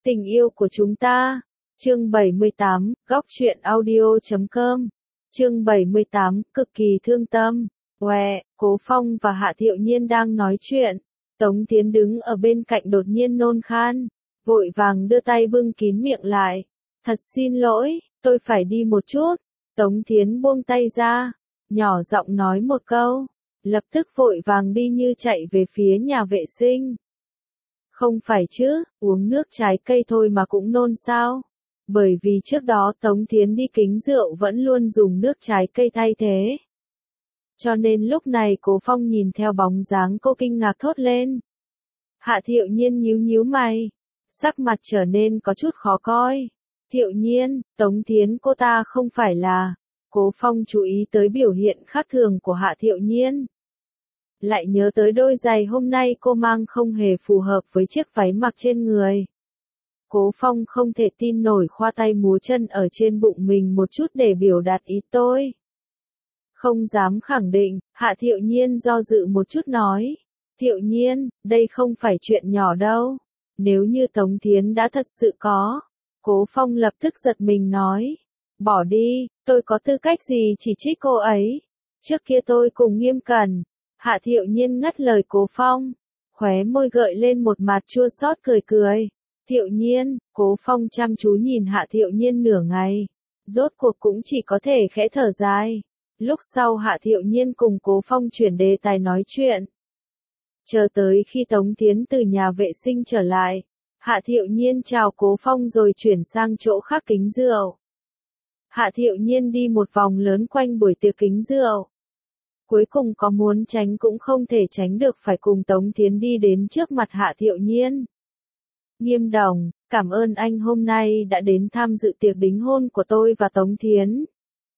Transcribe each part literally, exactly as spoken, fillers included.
Tình yêu của chúng ta. Chương bảy mươi tám, góc truyện audio chấm com. Chương bảy mươi tám, cực kỳ thương tâm. Oe, Cố Phong và Hạ Thiệu Nhiên đang nói chuyện. Tống Tiến đứng ở bên cạnh đột nhiên nôn khan, vội vàng đưa tay bưng kín miệng lại. Thật xin lỗi, tôi phải đi một chút. Tống Tiến buông tay ra, nhỏ giọng nói một câu, lập tức vội vàng đi như chạy về phía nhà vệ sinh. Không phải chứ, uống nước trái cây thôi mà cũng nôn sao? Bởi vì trước đó Tống Thiến đi kính rượu vẫn luôn dùng nước trái cây thay thế. Cho nên lúc này Cố Phong nhìn theo bóng dáng cô kinh ngạc thốt lên. Hạ Thiệu Nhiên nhíu nhíu mày, sắc mặt trở nên có chút khó coi. Thiệu Nhiên, Tống Thiến cô ta không phải là... Cố Phong chú ý tới biểu hiện khác thường của Hạ Thiệu Nhiên. Lại nhớ tới đôi giày hôm nay cô mang không hề phù hợp với chiếc váy mặc trên người. Cố Phong không thể tin nổi khoa tay múa chân ở trên bụng mình một chút để biểu đạt ý tôi. Không dám khẳng định, Hạ Thiệu Nhiên do dự một chút nói. Thiệu Nhiên, đây không phải chuyện nhỏ đâu. Nếu như Tống Thiến đã thật sự có. Cố Phong lập tức giật mình nói. Bỏ đi, tôi có tư cách gì chỉ trích cô ấy. Trước kia tôi cùng Nghiêm Cẩn. Hạ Thiệu Nhiên ngắt lời Cố Phong. Khóe môi gợi lên một mặt chua xót cười cười. Thiệu Nhiên, Cố Phong chăm chú nhìn Hạ Thiệu Nhiên nửa ngày. Rốt cuộc cũng chỉ có thể khẽ thở dài. Lúc sau Hạ Thiệu Nhiên cùng Cố Phong chuyển đề tài nói chuyện. Chờ tới khi Tống Thiến từ nhà vệ sinh trở lại. Hạ Thiệu Nhiên chào Cố Phong rồi chuyển sang chỗ khác kính rượu. Hạ Thiệu Nhiên đi một vòng lớn quanh buổi tiệc kính rượu. Cuối cùng có muốn tránh cũng không thể tránh được phải cùng Tống Thiến đi đến trước mặt Hạ Thiệu Nhiên. Nghiêm Đồng, cảm ơn anh hôm nay đã đến tham dự tiệc đính hôn của tôi và Tống Thiến.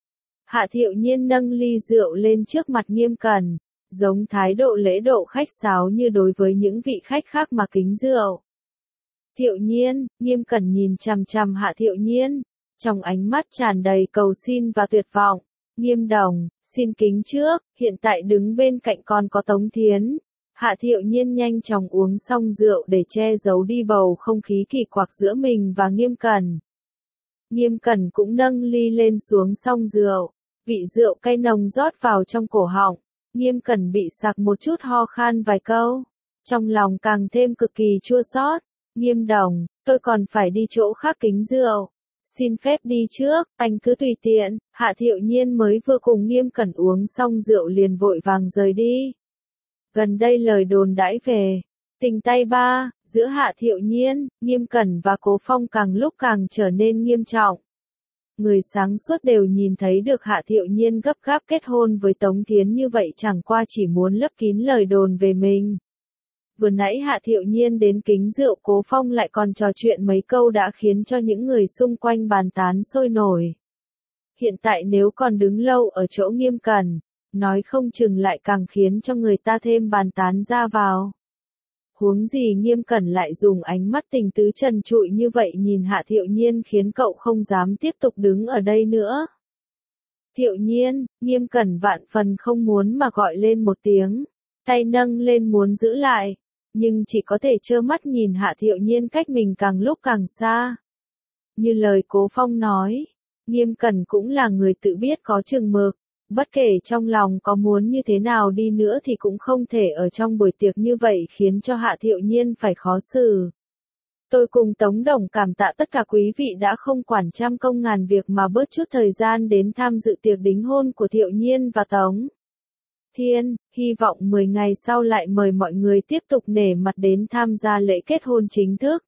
Hạ Thiệu Nhiên nâng ly rượu lên trước mặt Nghiêm Cẩn, giống thái độ lễ độ khách sáo như đối với những vị khách khác mà kính rượu. Thiệu Nhiên, Nghiêm Cẩn nhìn chằm chằm Hạ Thiệu Nhiên, trong ánh mắt tràn đầy cầu xin và tuyệt vọng. Nghiêm Đồng, xin kính trước, hiện tại đứng bên cạnh con có Tống Thiến. Hạ Thiệu Nhiên nhanh chóng uống xong rượu để che giấu đi bầu không khí kỳ quặc giữa mình và Nghiêm Cẩn. Nghiêm Cẩn cũng nâng ly lên xuống xong rượu, vị rượu cay nồng rót vào trong cổ họng. Nghiêm Cẩn bị sặc một chút ho khan vài câu, trong lòng càng thêm cực kỳ chua xót. Nghiêm Đồng, tôi còn phải đi chỗ khác kính rượu. Xin phép đi trước, anh cứ tùy tiện. Hạ Thiệu Nhiên mới vừa cùng Nghiêm Cẩn uống xong rượu liền vội vàng rời đi. Gần đây lời đồn đãi về tình tay ba giữa Hạ Thiệu Nhiên, Nghiêm Cẩn và Cố Phong càng lúc càng trở nên nghiêm trọng. Người sáng suốt đều nhìn thấy được Hạ Thiệu Nhiên gấp gáp kết hôn với Tống Thiến như vậy chẳng qua chỉ muốn lấp kín lời đồn về mình. Vừa nãy Hạ Thiệu Nhiên đến kính rượu Cố Phong lại còn trò chuyện mấy câu đã khiến cho những người xung quanh bàn tán sôi nổi. Hiện tại nếu còn đứng lâu ở chỗ Nghiêm Cẩn, nói không chừng lại càng khiến cho người ta thêm bàn tán ra vào. Huống gì Nghiêm Cẩn lại dùng ánh mắt tình tứ trần trụi như vậy nhìn Hạ Thiệu Nhiên khiến cậu không dám tiếp tục đứng ở đây nữa. Thiệu Nhiên, Nghiêm Cẩn vạn phần không muốn mà gọi lên một tiếng, tay nâng lên muốn giữ lại, nhưng chỉ có thể trơ mắt nhìn Hạ Thiệu Nhiên cách mình càng lúc càng xa. Như lời Cố Phong nói, Nghiêm Cẩn cũng là người tự biết có chừng mực. Bất kể trong lòng có muốn như thế nào đi nữa thì cũng không thể ở trong buổi tiệc như vậy khiến cho Hạ Thiệu Nhiên phải khó xử. Tôi cùng Tống Đồng cảm tạ tất cả quý vị đã không quản trăm công ngàn việc mà bớt chút thời gian đến tham dự tiệc đính hôn của Thiệu Nhiên và Tống Thiên, hy vọng mười ngày sau lại mời mọi người tiếp tục nể mặt đến tham gia lễ kết hôn chính thức.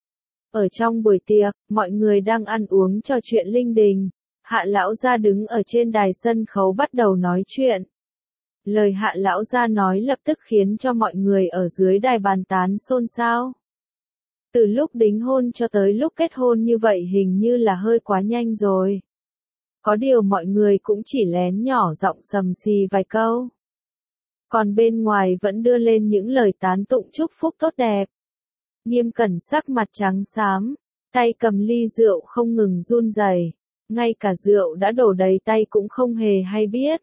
Ở trong buổi tiệc, mọi người đang ăn uống trò chuyện linh đình. Hạ lão gia đứng ở trên đài sân khấu bắt đầu nói chuyện. Lời Hạ lão gia nói lập tức khiến cho mọi người ở dưới đài bàn tán xôn xao. Từ lúc đính hôn cho tới lúc kết hôn như vậy hình như là hơi quá nhanh rồi. Có điều mọi người cũng chỉ lén nhỏ giọng sầm xì vài câu. Còn bên ngoài vẫn đưa lên những lời tán tụng chúc phúc tốt đẹp. Nghiêm Cẩn sắc mặt trắng xám, tay cầm ly rượu không ngừng run rẩy. Ngay cả rượu đã đổ đầy tay cũng không hề hay biết.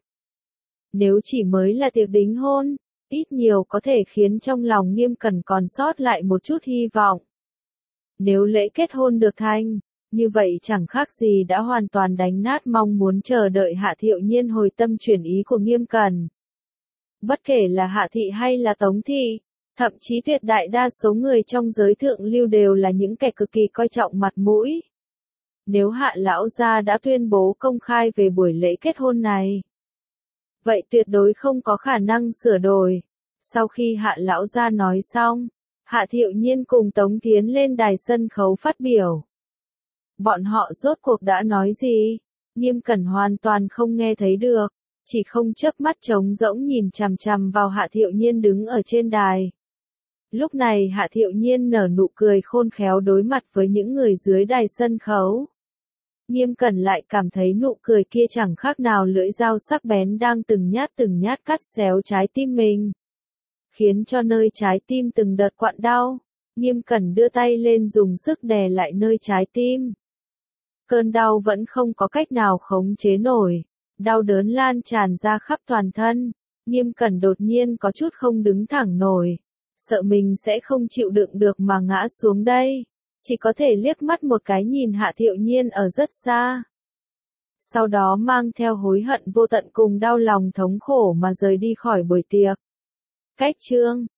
Nếu chỉ mới là tiệc đính hôn, ít nhiều có thể khiến trong lòng Nghiêm Cẩn còn sót lại một chút hy vọng. Nếu lễ kết hôn được thành, như vậy chẳng khác gì đã hoàn toàn đánh nát mong muốn chờ đợi Hạ Thiệu Nhiên hồi tâm chuyển ý của Nghiêm Cẩn. Bất kể là Hạ Thị hay là Tống Thị, thậm chí tuyệt đại đa số người trong giới thượng lưu đều là những kẻ cực kỳ coi trọng mặt mũi. Nếu Hạ lão gia đã tuyên bố công khai về buổi lễ kết hôn này, vậy tuyệt đối không có khả năng sửa đổi. Sau khi Hạ lão gia nói xong, Hạ Thiệu Nhiên cùng Tống Thiến lên đài sân khấu phát biểu. Bọn họ rốt cuộc đã nói gì? Nghiêm Cẩn hoàn toàn không nghe thấy được, chỉ không chớp mắt trống rỗng nhìn chằm chằm vào Hạ Thiệu Nhiên đứng ở trên đài. Lúc này Hạ Thiệu Nhiên nở nụ cười khôn khéo đối mặt với những người dưới đài sân khấu. Nghiêm Cẩn lại cảm thấy nụ cười kia chẳng khác nào lưỡi dao sắc bén đang từng nhát từng nhát cắt xéo trái tim mình, khiến cho nơi trái tim từng đợt quặn đau. Nghiêm Cẩn đưa tay lên dùng sức đè lại nơi trái tim. Cơn đau vẫn không có cách nào khống chế nổi, đau đớn lan tràn ra khắp toàn thân. Nghiêm Cẩn đột nhiên có chút không đứng thẳng nổi, sợ mình sẽ không chịu đựng được mà ngã xuống đây. Chỉ có thể liếc mắt một cái nhìn Hạ Thiệu Nhiên ở rất xa. Sau đó mang theo hối hận vô tận cùng đau lòng thống khổ mà rời đi khỏi buổi tiệc. Cách chương